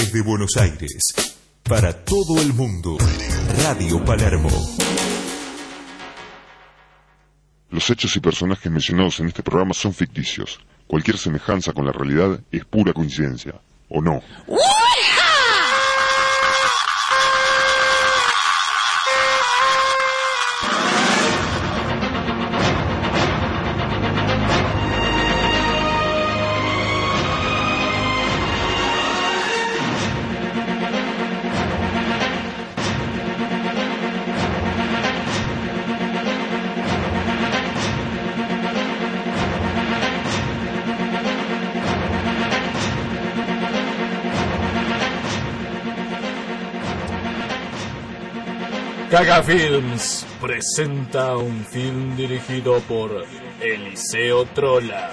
Desde Buenos Aires, para todo el mundo, Radio Palermo. Los hechos y personajes mencionados en este programa son ficticios. Cualquier semejanza con la realidad es pura coincidencia, ¿o no? Gaga Films presenta un film dirigido por Eliseo Trolla.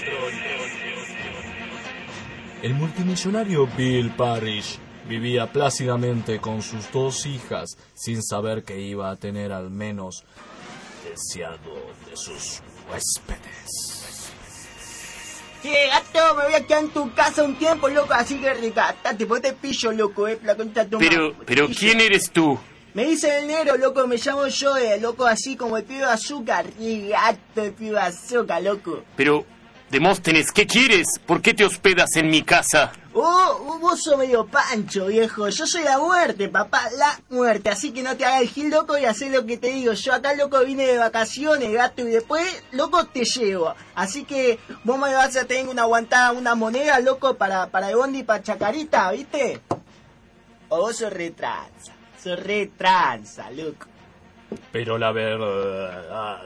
El multimillonario Bill Parrish vivía plácidamente con sus 2 hijas sin saber que iba a tener al menos deseado de sus huéspedes. ¿Qué, gato? Me voy a quedar en tu casa un tiempo, loco, así que recatate, pues te pillo, loco, la concha de tu madre. Pero ¿quién eres tú? Me dice el negro, loco, me llamo Joe, loco, así como el pibe de azúcar. Y gato, el pibe de azúcar, loco. Pero, Demóstenes, ¿qué quieres? ¿Por qué te hospedas en mi casa? Vos sos medio pancho, viejo. Yo soy la muerte, papá, la muerte. Así que no te hagas el gil, loco, y hacé lo que te digo. Yo acá, loco, vine de vacaciones, gato, y después, loco, te llevo. Así que vos me vas a tener una aguantada, una moneda, loco, para el bondi y para Chacarita, ¿viste? O vos sos retranza. Sos retranza, loco. Pero la verdad,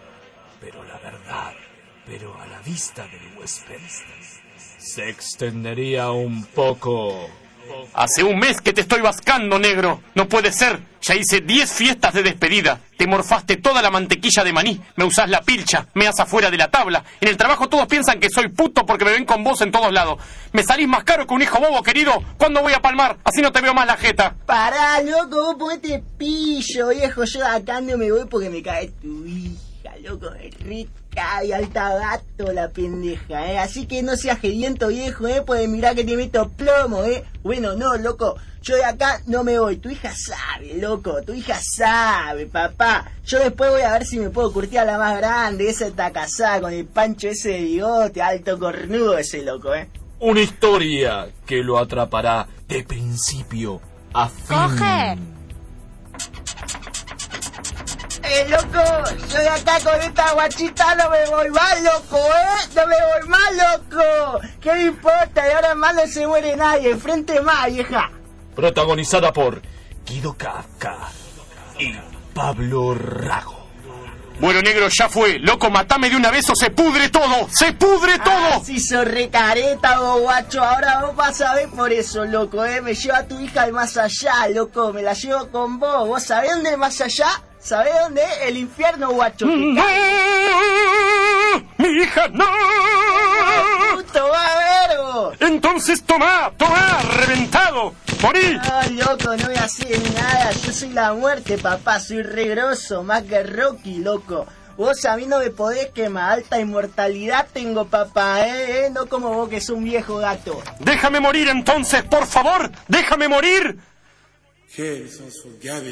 pero a la vista del huésped, se extendería un poco. Hace un mes que te estoy vascando, negro. No puede ser. Ya hice 10 fiestas de despedida. Te morfaste toda la mantequilla de maní. Me usás la pilcha. Me has afuera de la tabla. En el trabajo todos piensan que soy puto porque me ven con vos en todos lados. Me salís más caro que un hijo bobo, querido. ¿Cuándo voy a palmar? Así no te veo más la jeta. Pará, loco, vos ponete pillo, viejo. Yo acá no me voy porque me cae tu hija, loco. Rica y alta gato la pendeja, Así que no seas gediento, viejo, Pues mirá que te meto plomo, Bueno, no, loco. Yo de acá no me voy. Tu hija sabe, loco. Tu hija sabe, papá. Yo después voy a ver si me puedo curtir a la más grande. Esa está casada con el pancho ese de bigote, alto cornudo ese loco, Una historia que lo atrapará de principio a fin. ¡Coge! Loco, yo de acá con esta guachita no me voy más, loco, No me voy más, loco. ¿Qué me importa? Y ahora más no se muere nadie. Enfrente más, vieja. Protagonizada por Guido Kafka y Pablo Rago. Bueno, negro, ya fue. Loco, matame de una vez o se pudre todo. ¡Se pudre todo! Si sos recareta, vos, guacho. Ahora vos vas a ver por eso, loco, Me llevo a tu hija al más allá, loco. Me la llevo con vos. ¿Vos sabés dónde es el más allá? ¿Sabés dónde es? El infierno, guacho. ¡No! ¡Mi hija, no! ¡Puto, va a ver vos! Entonces tomá, reventado. ¡Morí! No, loco, no voy a hacer nada. Yo soy la muerte, papá. Soy re grosso, más que Rocky, loco. Vos a mí no me podés quemar. Alta inmortalidad tengo, papá, No como vos que sos un viejo gato. Déjame morir entonces, por favor. Déjame morir. ¿Qué son sus Gaby?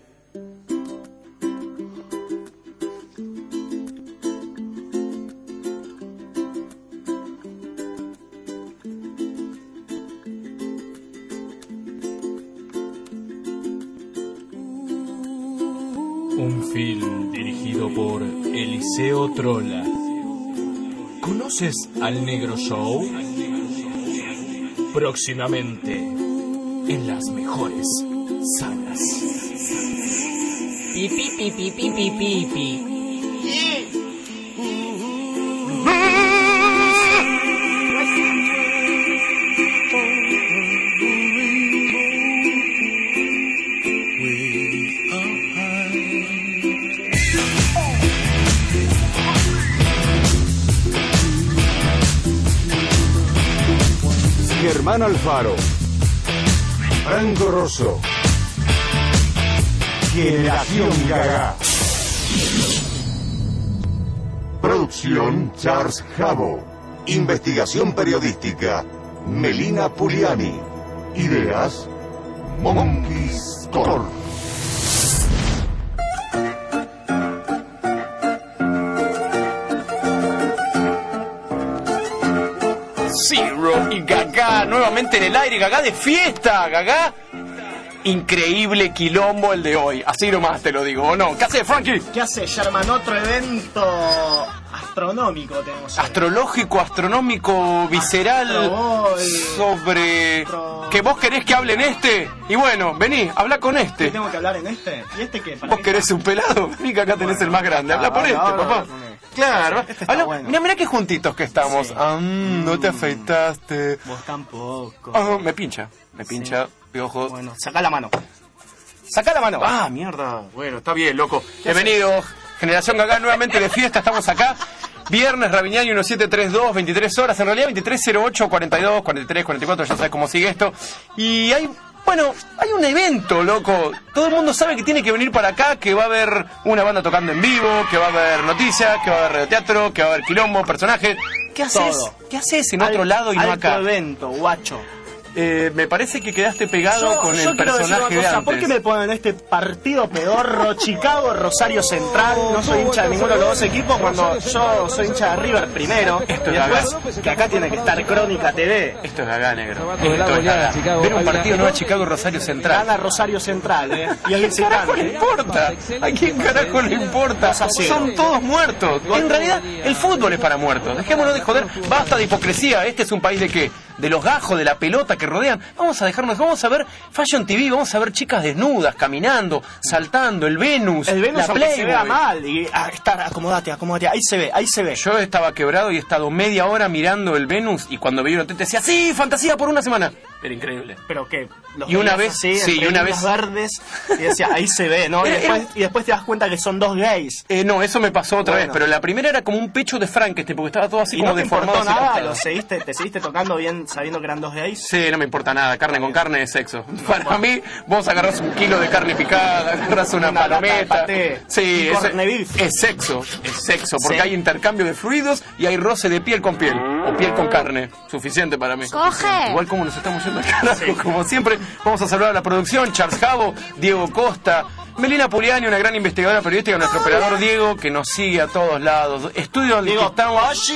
Un film dirigido por Eliseo Trolla. ¿Conoces al Negro Show? Próximamente en las mejores salas. Pipi, pipi, pipi, pipi. Germán Alfaro, Franco Rosso, Generación Gaga. Producción Charles Jabo. Investigación periodística Melina Puliani. Ideas Monkey Store. Zero y Gagá nuevamente en el aire. Gagá de fiesta, Gagá. Increíble quilombo el de hoy. Así nomás te lo digo, ¿o no? ¿Qué hace, Frankie? ¿Qué hace, Sherman? Otro evento astronómico tenemos hoy. Astrológico, astronómico, visceral. Sobre... ¿Que vos querés que hable en este? Y bueno, vení, habla con este. ¿Qué tengo que hablar en este? ¿Y este qué? ¿Vos querés un pelado? Vení que acá tenés el más grande. Habla por este, papá. Claro. Habla... Bueno. Mirá qué juntitos que estamos. Sí. No te afeitaste. Vos tampoco. Me pincha. Sí. Piojos. Bueno, sacá la mano. ¡Sacá la mano! ¡Ah, mierda! Bueno, está bien, loco. Bienvenidos, Generación Gagá, nuevamente de fiesta. Estamos acá. Viernes, Raviñani 1732, 23 horas. En realidad 2308, 42, 43, 44. Ya sabes cómo sigue esto. Y hay un evento, loco. Todo el mundo sabe que tiene que venir para acá, que va a haber una banda tocando en vivo, que va a haber noticias, que va a haber radioteatro, que va a haber quilombo, personajes. ¿Qué haces? Todo. ¿Qué haces en otro lado y no acá? Alto evento, guacho. Me parece que quedaste pegado con el personaje de antes. ¿Por qué me ponen este partido pedorro? Chicago, Rosario Central. No soy hincha de ninguno de los dos equipos cuando yo soy hincha de River primero. Esto y después, que acá tiene que estar Crónica TV. Esto es Gagá, negro. Esto es Gagá. Ver un partido no a Chicago, Rosario Central. Gana Rosario Central, ¿Y a quién carajo le importa? ¿A quién carajo le importa? Son todos muertos. En realidad, el fútbol es para muertos. Dejémonos de joder. Basta de hipocresía. Este es un país de qué? De los gajos, de la pelota que rodean. Vamos a ver Fashion TV, vamos a ver chicas desnudas, caminando, saltando, el Venus, la Play, se vea mal, y acomódate, ahí se ve. Yo estaba quebrado y he estado media hora mirando el Venus, y cuando vi un hotel te decía, sí, fantasía por una semana. Era increíble. ¿Pero qué? Y una vez, y una vez verdes, y decía, ahí se ve, ¿no? Y después te das cuenta que son dos gays. No, eso me pasó otra vez, pero la primera era como un pecho de Frankenstein, porque estaba todo así como deformado. No te importó nada, ¿te seguiste tocando bien sabiendo que eran dos gays? Sí, no me importa nada, carne con carne es sexo. Para mí, vos agarrás un kilo de carne picada, agarrás una palometa. Sí, es sexo, porque hay intercambio de fluidos y hay roce de piel con piel, o piel con carne, suficiente para mí. ¡Coge! Igual como nos estamos yendo al carajo, como siempre, vamos a saludar a la producción, Charles Javo, Diego Costa, Melina Puliani, una gran investigadora periodística, nuestro operador Diego, que nos sigue a todos lados. Estudio donde estamos.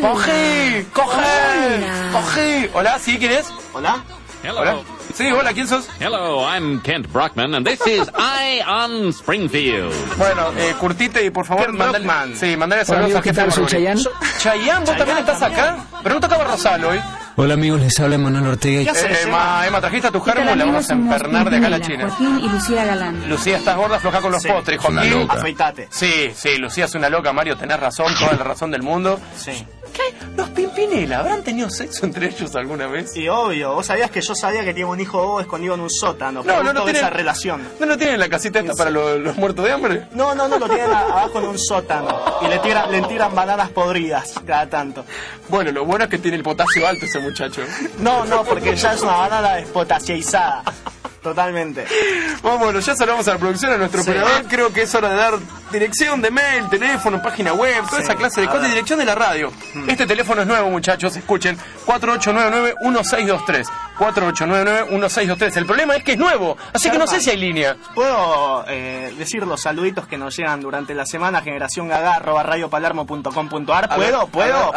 ¡Coge! Hola, ¿sí? ¿Quién es? Hola. Hello. Hola. Sí, hola, ¿quién sos? Hello, I'm Kent Brockman, and this is Eye on Springfield. Bueno, curtite y por favor, mandale saludos a ¿Qué tal? Soy Chayanne. Chayanne, ¿vos también estás acá? Pero no tocaba Rosalo hoy. Hola amigos, les habla Manuel Ortega. ¿Qué haces, Emma? ¿Trajiste a tu germo? La vamos a empernar de acá a la China. Joaquín y Lucía Galán. Lucía, estás gorda, floja con los postres. Joaquín, afeitate. Sí, Lucía es una loca, Mario, tenés razón, toda la razón del mundo. Sí. ¿Qué? ¿Los Pimpinela habrán tenido sexo entre ellos alguna vez? Y obvio, vos sabías que yo sabía que tenía un hijo escondido en un sótano. No tienen esa relación. ¿No lo tienen en la casita esta para los muertos de hambre? No, lo tienen abajo en un sótano. Y le tiran bananas podridas cada tanto. Bueno, lo bueno es que tiene el potasio alto ese muchacho. No, porque ya es una banana despotasieizada. Totalmente. Bueno, ya saludamos a la producción, a nuestro operador. Creo que es hora de dar dirección de mail, teléfono, página web, toda esa clase de cosas, y dirección de la radio. Este teléfono es nuevo, muchachos, escuchen, 4899-1623. 4899-1623. El problema es que es nuevo, así que no sé si hay línea. ¿Puedo decir los saluditos que nos llegan durante la semana? generaciongaga@radiopalermo.com.ar. ¿Puedo?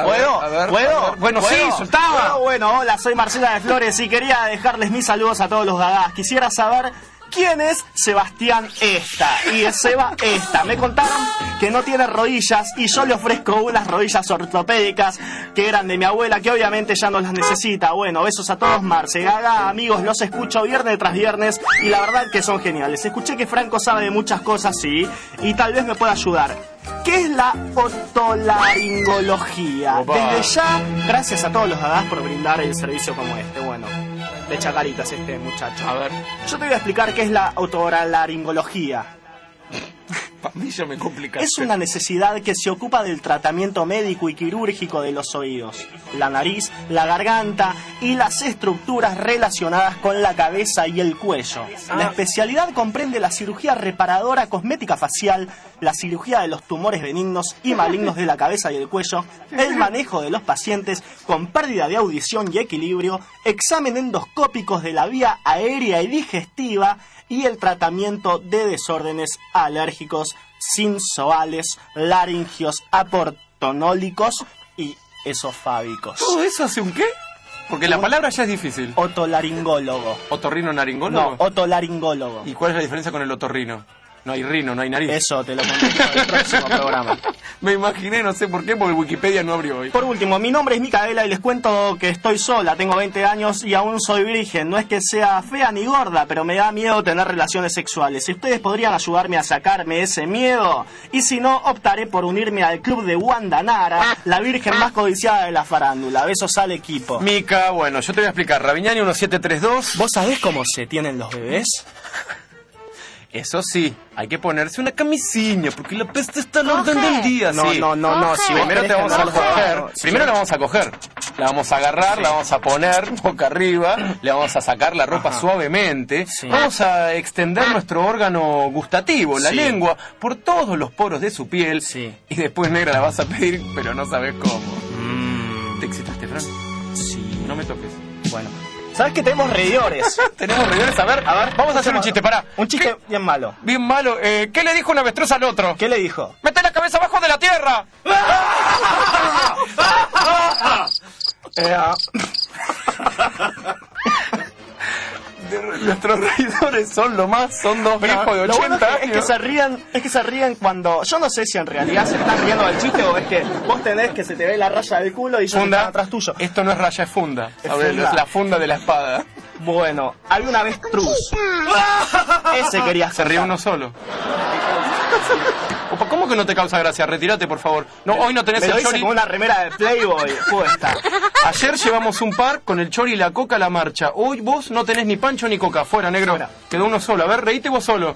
Bueno, sí, soltaba. Bueno, hola, soy Marcela de Flores y quería dejarles mis saludos a todos los gagás. Quisiera saber quién es Sebastián Esta. Y Seba Esta. Me contaron que no tiene rodillas y yo le ofrezco unas rodillas ortopédicas que eran de mi abuela, que obviamente ya no las necesita. Bueno, besos a todos, Marce Gaga. Amigos, los escucho viernes tras viernes y la verdad que son geniales. Escuché que Franco sabe de muchas cosas, sí, y tal vez me pueda ayudar. ¿Qué es la otolaringología? Opa. Desde ya, gracias a todos los gagás por brindar el servicio como este. Bueno, de chacaritas este muchacho. A ver, yo te voy a explicar qué es la otolaringología. Para mí ya me complica. Es una necesidad que se ocupa del tratamiento médico y quirúrgico de los oídos, la nariz, la garganta y las estructuras relacionadas con la cabeza y el cuello. La especialidad comprende la cirugía reparadora cosmética facial, la cirugía de los tumores benignos y malignos de la cabeza y el cuello, el manejo de los pacientes con pérdida de audición y equilibrio, examen endoscópicos de la vía aérea y digestiva y el tratamiento de desórdenes alérgicos, sinusales, laringios, aportonólicos y esofágicos. ¿Todo eso hace un qué? Porque la palabra ya es difícil. Otolaringólogo. ¿Otorrino-naringólogo? No, otolaringólogo. ¿Y cuál es la diferencia con el otorrino? No hay rino, no hay nariz. Eso te lo contesto en el próximo programa. Me imaginé, no sé por qué, porque Wikipedia no abrió hoy. Por último, mi nombre es Micaela y les cuento que estoy sola, tengo 20 años y aún soy virgen. No es que sea fea ni gorda, pero me da miedo tener relaciones sexuales. Si ustedes podrían ayudarme a sacarme ese miedo, y si no, optaré por unirme al club de Wanda Nara, la virgen más codiciada de la farándula. Besos al equipo. Mica, bueno, yo te voy a explicar. Raviñani 1732. ¿Vos sabés cómo se tienen los bebés? Eso sí, hay que ponerse una camisilla, porque la peste está al orden del día. No, sí. no, si primero te vamos a coger. Primero la vamos a coger. La vamos a agarrar, la vamos a poner boca arriba, le vamos a sacar la ropa suavemente. Vamos a extender nuestro órgano gustativo, la lengua, por todos los poros de su piel. Y después, negra, la vas a pedir, pero no sabes cómo. ¿Te excitaste, Fran? Sí. No me toques. Bueno. ¿Sabes que tenemos reidores? Tenemos reidores, a ver, vamos a hacer un chiste, pará. Un chiste bien malo. Bien malo. ¿Qué le dijo un avestruz al otro? ¿Qué le dijo? ¡Mete la cabeza abajo de la tierra! Nuestros reidores son lo más, son dos viejos de 80 bueno años. Es que se ríen cuando... Yo no sé si en realidad se están riendo del chiste o es que vos tenés que se te ve la raya del culo y yo estoy atrás tuyo. Esto no es raya, es funda. Es a ver, funda. es la funda de la espada. Bueno, hay una avestruz. Ese quería Se ríe uno solo. Opa, ¿cómo que no te causa gracia? Retírate, por favor. No, hoy no tenés Me lo el hice chori. con una remera de Playboy puesta. Ayer llevamos un par con el chori y la coca a la marcha. Hoy vos no tenés ni pancho ni coca. Fuera, negro. Fuera. Quedó uno solo. A ver, reíte vos solo.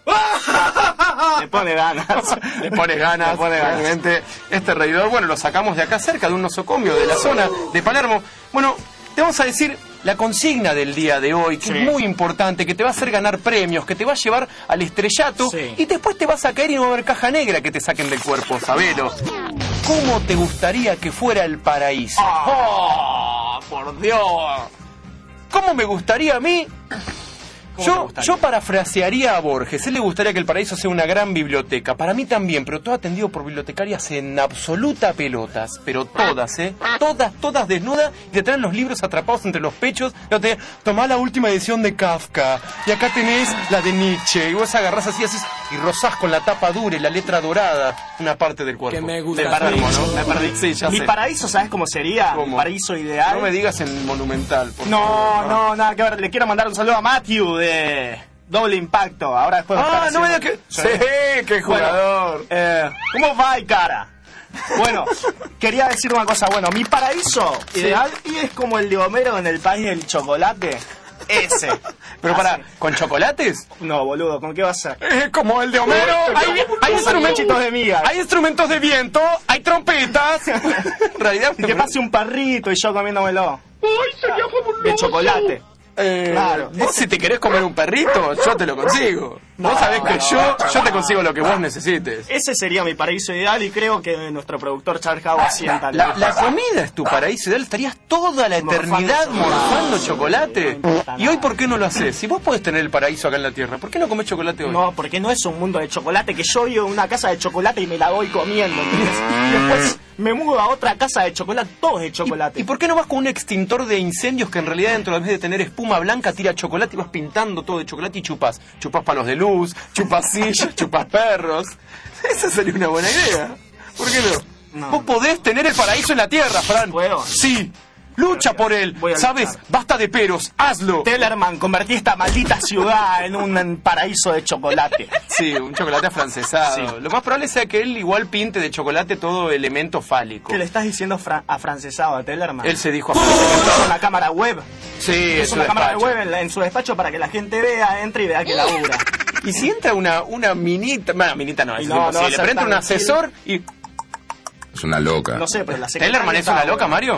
Le pone ganas. Le pone ganas. Realmente, este reidor, bueno, lo sacamos de acá cerca, de un nosocomio de la zona de Palermo. Bueno, te vamos a decir la consigna del día de hoy, que es muy importante, que te va a hacer ganar premios, que te va a llevar al estrellato, y después te vas a caer y no va a haber caja negra que te saquen del cuerpo, sabelo. ¿Cómo te gustaría que fuera el paraíso? ¡Oh, por Dios! ¿Cómo me gustaría a mí? Yo parafrasearía a Borges. A él le gustaría que el paraíso sea una gran biblioteca. Para mí también, pero todo atendido por bibliotecarias en absoluta pelotas. Pero todas, todas desnudas, y te traen los libros atrapados entre los pechos. Tomá la última edición de Kafka, y acá tenés la de Nietzsche, y vos agarrás así, haces, y rozás con la tapa dura y la letra dorada una parte del cuerpo. Que me gusta. De Palermo, ¿no? Me perdí. Sí, ya Mi sé. paraíso, ¿sabes cómo sería? ¿Cómo? Mi paraíso ideal. No me digas en Monumental, por favor. No, nada que ver. Le quiero mandar un saludo a Matthew de Doble Impacto. Ahora después. No me digas que. Sí, qué jugador. Bueno, ¿cómo va, cara? Bueno, quería decir una cosa. Bueno, mi paraíso ideal y es como el de Homero en el país del chocolate. Ese. Pero para, ¿con chocolates? No, boludo, ¿con qué va a ser? Como el de Homero. Hay instrumentos de migas. Hay instrumentos de viento, hay trompetas. En realidad, que pase un perrito y yo comiéndomelo. De chocolate. Claro. Vos si te querés comer un perrito, yo te lo consigo. Vos sabés que yo te consigo lo que vos necesites. Ese sería mi paraíso ideal y creo que nuestro productor Charles Howard asienta. La comida es tu paraíso ideal. Estarías toda la eternidad morfando chocolate. ¿Y hoy por qué no lo haces? Si vos podés tener el paraíso acá en la tierra, ¿por qué no comés chocolate hoy? No, porque no es un mundo de chocolate que yo vivo en una casa de chocolate y me la voy comiendo. Y después me mudo a otra casa de chocolate, todos de chocolate. ¿Y por qué no vas con un extintor de incendios que en realidad dentro en vez de tener espuma blanca tira chocolate y vas pintando todo de chocolate y chupás? Chupás palos de luz, chupás sillas, chupás perros. Esa sería una buena idea. ¿Por qué no? Vos podés tener el paraíso en la tierra, Fran. ¿Puedo? Sí. Lucha por él. ¿Sabes? Basta de peros. Hazlo. Tellerman, convertí esta maldita ciudad en un paraíso de chocolate. Sí, un chocolate afrancesado. Sí. Lo más probable sea que él igual pinte de chocolate todo elemento fálico. ¿Qué le estás diciendo afrancesado a Tellerman? Él se dijo afrancesado. Es una cámara web. Sí, es una cámara web en su despacho para que la gente vea, entre y vea que labura. Y si entra una minita... Bueno, minita no, es no, imposible. Pero entra un asesor y... Es una loca. No sé, pero la secretaria... ¿Tellerman es una loca, Mario?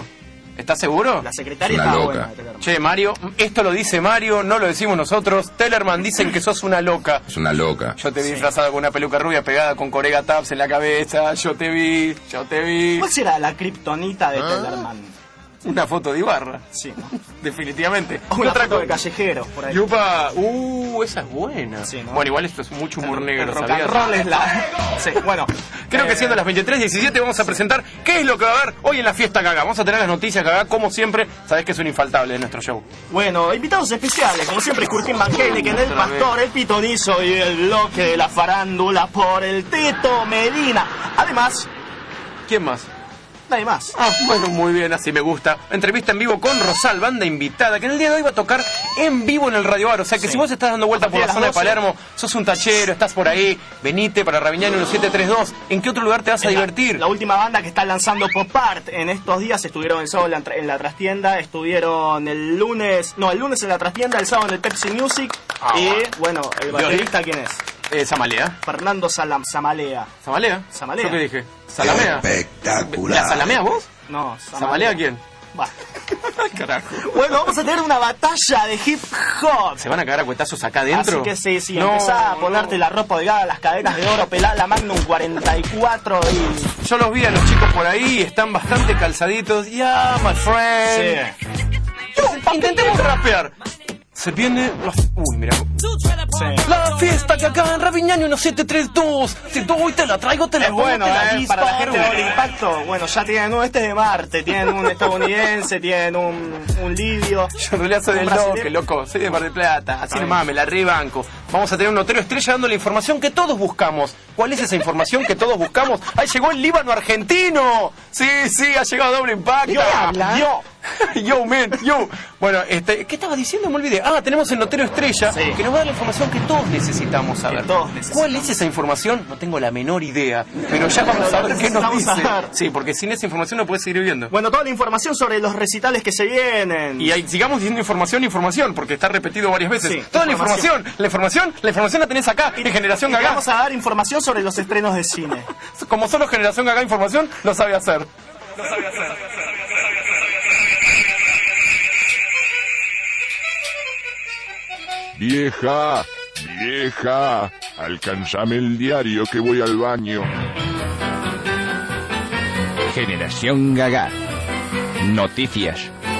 ¿Estás seguro? La secretaria Una estaba loca. buena de Tellerman. Che, Mario, esto lo dice Mario, no lo decimos nosotros. Tellerman dicen que sos una loca. Es una loca. Yo te vi disfrazada con una peluca rubia pegada con Corega Tabs en la cabeza. Yo te vi. ¿Cuál será la kriptonita de Tellerman? Una foto de Ibarra. Sí, ¿no? Definitivamente. Una foto de callejeros por ahí. Yupa, esa es buena. Sí, ¿no? Bueno, igual esto es mucho humor negro, El rock ¿sabías? and roll es la... Sí, bueno. Creo que siendo las 23:17 vamos a presentar qué es lo que va a haber hoy en la fiesta Gaga. Vamos a tener las noticias Gaga, como siempre. Sabés que es un infaltable de nuestro show. Bueno, invitados especiales, como siempre, Curtin Van Halen, el Pastor, el Pitonizo y el bloque de la farándula por el Teto Medina. Además, ¿quién más? nadie más. Ah, bueno, muy bien, así me gusta. Entrevista en vivo con Rosal, banda invitada, que en el día de hoy va a tocar en vivo en el Radio Bar. O sea que si vos estás dando vuelta por la zona de Palermo, sos un tachero, estás por ahí, venite para Raviñani 1732. ¿En qué otro lugar te vas a divertir? La última banda que está lanzando Pop Art en estos días, estuvieron el sábado en la trastienda, estuvieron el lunes en la trastienda, el sábado en el Pepsi Music. Y bueno, el baterista, ¿quién es? Samalea. Fernando Samalea. ¿Samalea? Samalea. ¿Yo qué dije? ¿Salamea? Espectacular. ¿La Salamea vos? No, ¿Samalea quién? Va. Ay, carajo. Bueno, vamos a tener una batalla de hip hop. ¿Se van a cagar a cuetazos acá adentro? Así que sí, empezá a ponerte la ropa holgada, las cadenas de oro, pelá la Magnum 44 y... Yo los vi a los chicos por ahí, están bastante calzaditos. Yeah, my friend. Sí. Intentemos rapear. Se viene la... Uy, mira. Sí. La fiesta que acá en Raviñani 1732. Si tú hoy te la traigo, te la es pongo, bueno, te la para la disparo. gente de Doble Impacto. Bueno, ya tienen un de Marte, tienen un estadounidense, tienen un lidio. Yo en realidad soy del Loque, loco. Soy de Mar del Plata. Así nomás, me la rebanco. Vamos a tener un notero estrella dando la información que todos buscamos. ¿Cuál es esa información que todos buscamos? ¡Ahí llegó el Líbano argentino! Sí, ha llegado Doble Impacto. Yo, man, yo. Bueno, ¿qué estaba diciendo? Me olvidé. Ah, tenemos el notero estrella que nos va a dar la información que todos necesitamos saber. ¿Cuál es esa información? No tengo la menor idea. Pero ya vamos a ver qué nos dice. Sí, porque sin esa información no puedes seguir viviendo. Bueno, toda la información sobre los recitales que se vienen. Y ahí sigamos diciendo información, porque está repetido varias veces. Sí, toda la información la tenés acá, en Generación Gaga. Vamos a dar información sobre los estrenos de cine. Como solo Generación Gaga información, lo sabe hacer. Vieja, alcanzame el diario que voy al baño. Generación Gaga. Noticias.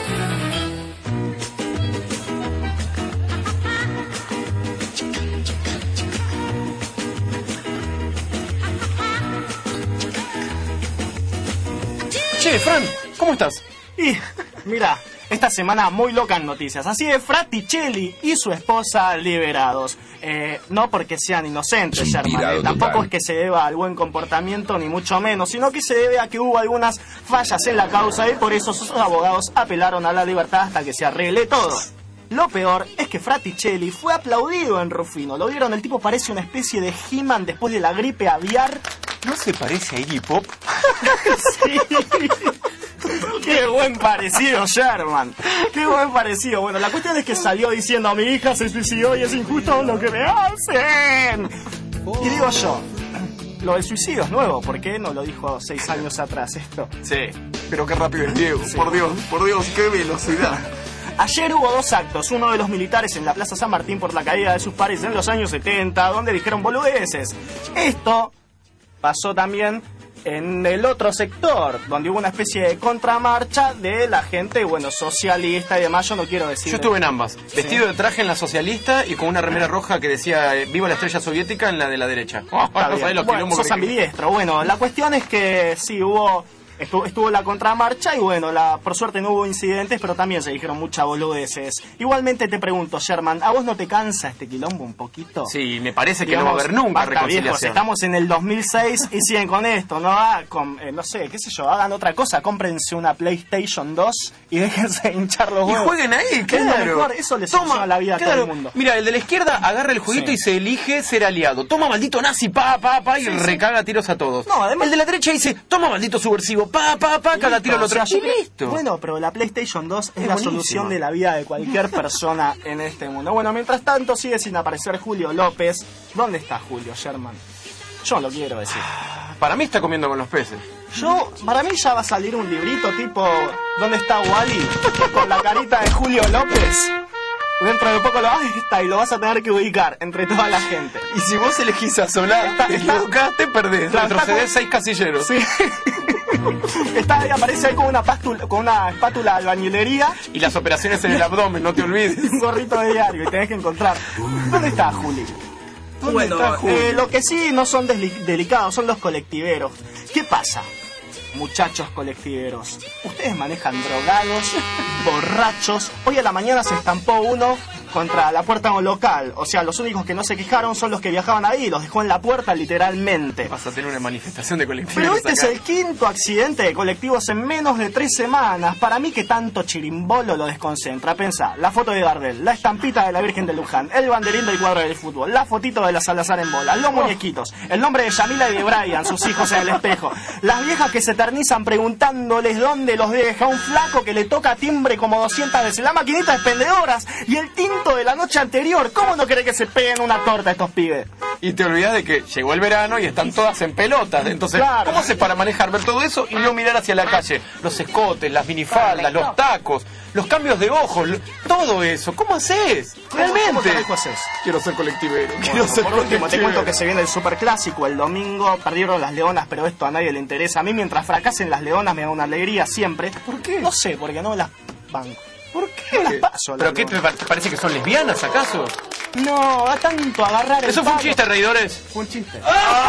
Che, Fran, ¿cómo estás? Y, mira, esta semana muy loca en noticias. Así de Fraticelli y su esposa liberados. No porque sean inocentes, Sherman. Tampoco es que se deba al buen comportamiento, ni mucho menos, sino que se debe a que hubo algunas fallas en la causa y por eso sus abogados apelaron a la libertad hasta que se arregle todo. Lo peor es que Fraticelli fue aplaudido en Rufino. ¿Lo vieron? El tipo parece una especie de He-Man después de la gripe aviar. ¿No se parece a Iggy Pop? Sí. Qué buen parecido, Sherman. Qué buen parecido. Bueno, la cuestión es que salió diciendo: mi hija se suicidó y es injusto lo que me hacen. Y digo yo, lo del suicidio es nuevo. ¿Por qué no lo dijo 6 años atrás esto? Sí, pero qué rápido es Diego. Sí. Por Dios, qué velocidad. Ayer hubo 2 actos, uno de los militares en la Plaza San Martín por la caída de sus pares en los años 70, donde dijeron boludeces. Esto pasó también en el otro sector, donde hubo una especie de contramarcha de la gente, bueno, socialista y demás. Yo no quiero decir... Yo estuve en ambas, vestido de traje en la socialista y con una remera roja que decía viva la estrella soviética en la de la derecha. Bueno, sos ambidiestro. Bueno, la cuestión es que sí, estuvo la contramarcha y bueno, por suerte no hubo incidentes, pero también se dijeron muchas boludeces. Igualmente te pregunto, Sherman, ¿a vos no te cansa este quilombo un poquito? Sí, me parece que no va a haber nunca reconciliación. Viejos, estamos en el 2006 y siguen con esto, ¿no? No sé, qué sé yo, hagan otra cosa, cómprense una PlayStation 2 y déjense hinchar los huevos. Y jueguen ahí, claro. Es lo mejor, eso les soluciona la vida a todo el mundo. Mira, el de la izquierda agarra el jueguito y se elige ser aliado. Toma maldito nazi, y recaga tiros a todos. No, además, el de la derecha dice, toma maldito subversivo, caga tiro al otro. Y listo. Bueno, pero la PlayStation 2 es la solución de la vida de cualquier persona en este mundo. Bueno, mientras tanto sigue sin aparecer Julio López. ¿Dónde está Julio, Sherman? Yo lo quiero decir. Para mí está comiendo con los peces. Para mí ya va a salir un librito tipo ¿Dónde está Wally? Con la carita de Julio López. Dentro de poco lo vas a estar y lo vas a tener que ubicar entre toda la gente. Y si vos elegís a Solá, te equivocaste, perdés. Retrocedés 6 casilleros. Sí. Aparece ahí con una espátula de albañilería. Y las operaciones en el abdomen, no te olvides. Un gorrito de diario y tenés que encontrar. ¿Dónde está Juli? Lo que sí no son delicados son los colectiveros. ¿Qué pasa, muchachos colectiveros? Ustedes manejan drogados, borrachos. Hoy a la mañana se estampó uno contra la puerta de un local. O sea, los únicos que no se quejaron son los que viajaban ahí. Los dejó en la puerta literalmente. Vas a tener una manifestación de colectivos. Pero este es el 5º accidente de colectivos en menos de 3 semanas. Para mí que tanto chirimbolo lo desconcentra. Pensá, la foto de Gardel, la estampita de la Virgen de Luján, el banderín del cuadro del fútbol, la fotito de la Salazar en bola, los muñequitos, el nombre de Yamila y de Brian, sus hijos en el espejo, las viejas que se eternizan preguntándoles dónde los deja, un flaco que le toca timbre como 200 veces, la maquinita de expendedoras y el tinto de la noche anterior. ¿Cómo no querés que se peguen una torta estos pibes? Y te olvidás de que llegó el verano y están todas en pelotas. Entonces, claro, ¿cómo haces para manejar, ver todo eso y no mirar hacia la calle? Los escotes, las minifaldas, los tacos, los cambios de ojos, todo eso. ¿Cómo haces? Realmente. ¿Cómo haces? Quiero ser colectivero. Por último, te cuento que se viene el superclásico. El domingo perdieron las Leonas, pero esto a nadie le interesa. A mí, mientras fracasen las Leonas, me da una alegría siempre. ¿Por qué? No sé, porque no las banco. ¿Por qué? No las paso. ¿Pero qué te parece que son lesbianas, acaso? No, da tanto agarrar el ¿Eso fue un chiste, reidores? Fue un chiste.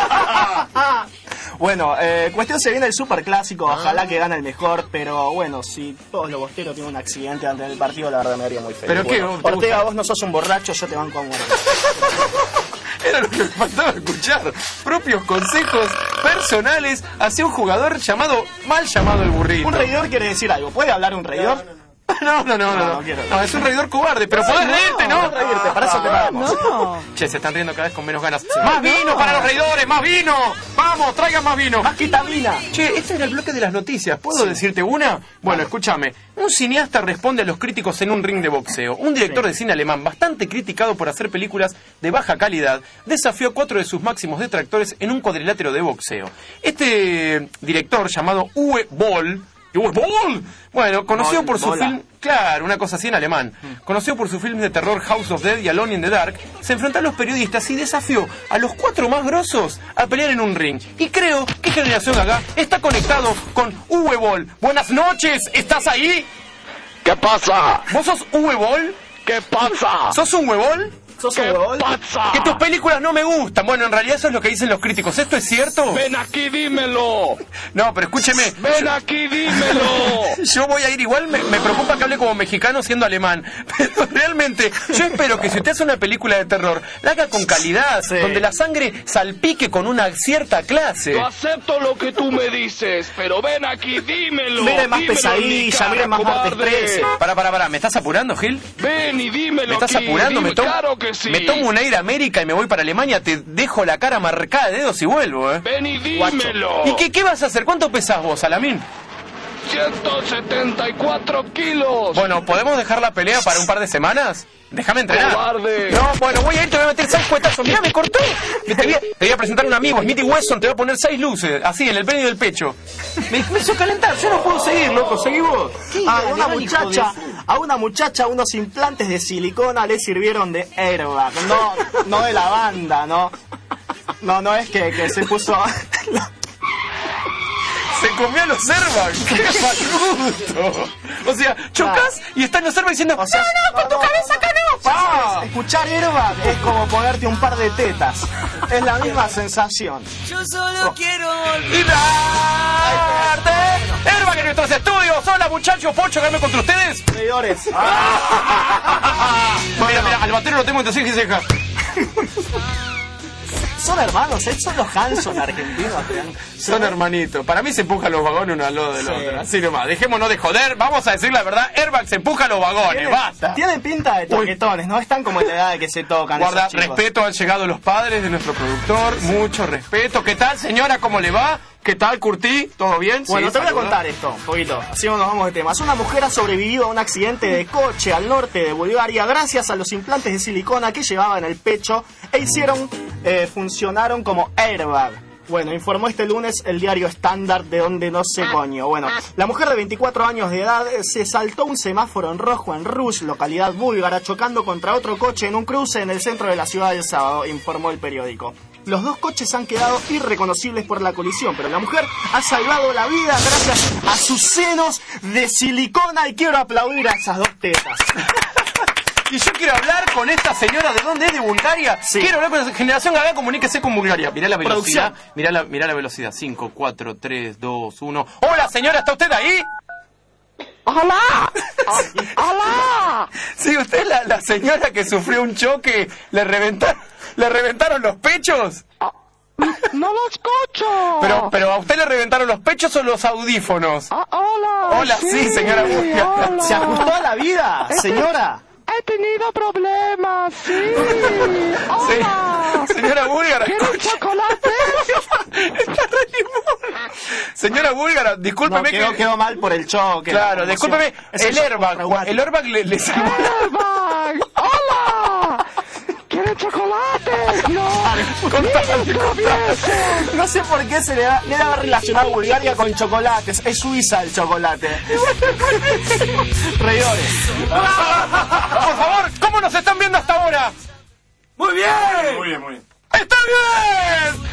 Bueno, cuestión, se viene el superclásico. Ojalá que gane el mejor. Pero bueno, si todos los bosteros tienen un accidente antes del partido, la verdad me haría muy feliz. ¿Pero qué? Bueno, Ortega, vos no sos un borracho, yo te banco a muerte. Era lo que me faltaba escuchar. Propios consejos personales hacia un jugador mal llamado el burrito. Un reidor quiere decir algo. ¿Puede hablar un reidor? No, es un reidor cobarde, pero podés reírte, ¿no? Reírte, para eso te pagamos. Che, se están riendo cada vez con menos ganas. ¡Más vino para los reidores! ¡Más vino! ¡Vamos, traigan más vino! ¡Más quitamina! Che, este era el bloque de las noticias. ¿Puedo decirte una? Bueno, escúchame. Un cineasta responde a los críticos en un ring de boxeo. Un director de cine alemán, bastante criticado por hacer películas de baja calidad, desafió a 4 de sus máximos detractores en un cuadrilátero de boxeo. Este director, llamado Uwe Boll, bueno, conocido por su film... Claro, una cosa así en alemán. Conocido por su film de terror House of Dead y Alone in the Dark, se enfrentó a los periodistas y desafió a los 4 más grosos a pelear en un ring. Y creo que Generación Gaga está conectado con Uwe Boll. Buenas noches, ¿estás ahí? ¿Qué pasa? ¿Vos sos Uwe Boll? ¿Qué pasa? ¿Sos un huevón? ¿Qué pasa? Que tus películas no me gustan. Bueno, en realidad eso es lo que dicen los críticos. ¿Esto es cierto? Ven aquí, dímelo. No, pero escúcheme. Ven aquí, dímelo. Yo voy a ir igual, me preocupa que hable como mexicano siendo alemán. Pero realmente, yo espero que si usted hace una película de terror, la haga con calidad, donde la sangre salpique con una cierta clase. Yo acepto lo que tú me dices, pero ven aquí, dímelo. Mire más Pesadilla, mire más Martes 13. Para, ¿me estás apurando, Gil? Ven y dímelo. ¿Me estás apurando? Claro que sí. Me tomo un Air América y me voy para Alemania, te dejo la cara marcada de dedos y vuelvo, Ven y dímelo. ¿Y qué vas a hacer? ¿Cuánto pesás vos, Alamín? 174 kilos. Bueno, ¿podemos dejar la pelea para un par de semanas? Déjame entrenar. ¡Cobarde! No, bueno, voy a ir, te voy a meter 6 cuetazos. Mirá, me cortó. Te voy a presentar a un amigo, Smithy Wesson, te voy a poner 6 luces, así, en el medio del pecho. Me hizo calentar, yo no puedo seguir, loco, seguí vos. A una muchacha unos implantes de silicona le sirvieron de airbag. No de la banda, no. No es que se puso... Se comió los airbags. ¡Qué mal gusto! O sea, chocas y están los airbags diciendo, no, con tu cabeza acá no. Escuchar airbag es como ponerte un par de tetas. Es la misma sensación. Yo solo quiero olvidarte. Airbag en nuestros estudios. Hola, muchachos. ¿Puedo chocarme contra ustedes? Seguidores. Mira, al batero lo tengo entre ceja y ceja. Son hermanos, son los Hanson argentinos. Son hermanitos. Para mí se empujan los vagones uno al lado del otro. Así nomás. Dejémonos de joder. Vamos a decir la verdad. Airbag se empuja los vagones. Basta. Tienen pinta de toquetones. No están como en la edad de que se tocan. Guarda, respeto. Han llegado los padres de nuestro productor. Mucho respeto. ¿Qué tal, señora? ¿Cómo le va? ¿Qué tal, Curti? ¿Todo bien? Bueno, te voy a contar esto, un poquito. Así nos vamos de temas. Una mujer ha sobrevivido a un accidente de coche al norte de Bulgaria gracias a los implantes de silicona que llevaba en el pecho e funcionaron como airbag. Bueno, informó este lunes el diario Standard, de donde no sé coño. Bueno, la mujer de 24 años de edad se saltó un semáforo en rojo en Rush, localidad búlgara, chocando contra otro coche en un cruce en el centro de la ciudad el sábado, informó el periódico. Los dos coches han quedado irreconocibles por la colisión, pero la mujer ha salvado la vida gracias a sus senos de silicona y quiero aplaudir a esas dos tetas. Y yo quiero hablar con esta señora, ¿de dónde es? ¿De Bulgaria? Sí. Quiero hablar con la Generación Gaga, comuníquese con Bulgaria. Mirá la velocidad, mirá la velocidad. 5, 4, 3, 2, 1. ¡Hola, señora! ¿Está usted ahí? ¡Hola! ¡Hola! Sí, usted es la señora que sufrió un choque. ¿Le reventaron los pechos? ¡No lo escucho! Pero ¿a usted le reventaron los pechos o los audífonos? ¡Hola! Hola, sí, señora Bulgaria. Hola. ¿Se ajustó a la vida, señora? He tenido problemas, sí. Hola. Sí. Señora búlgara. ¿Quieres chocolate? Está re limón. Señora búlgara, discúlpeme no, quedó mal por el choque. Claro, discúlpeme. El airbag le salió. ¡Airbag! ¡Hola! ¿Quiere chocolate? No. No sé por qué se le ha relacionado Bulgaria con chocolates. Es Suiza el chocolate. Reidores. Por favor, ¿cómo nos están viendo hasta ahora? Muy bien. Muy bien, muy bien. ¡Está bien!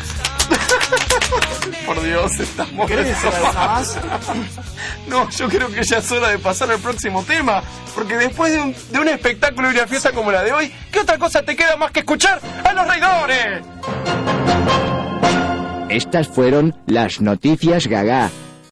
Por Dios, estamos... ¿Querés decir algo más? No, yo creo que ya es hora de pasar al próximo tema. Porque después de un espectáculo y una fiesta como la de hoy, ¿qué otra cosa te queda más que escuchar a los reidores? Estas fueron las noticias Gaga.